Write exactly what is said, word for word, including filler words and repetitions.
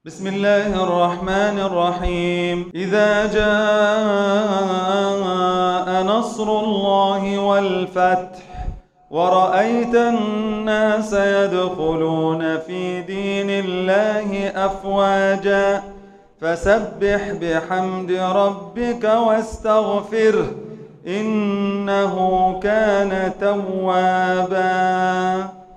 بسم الله الرحمن الرحيم. إذا جاء نصر الله والفتح ورأيت الناس يدخلون في دين الله أفواجا فسبح بحمد ربك واستغفره إنه كان توابا.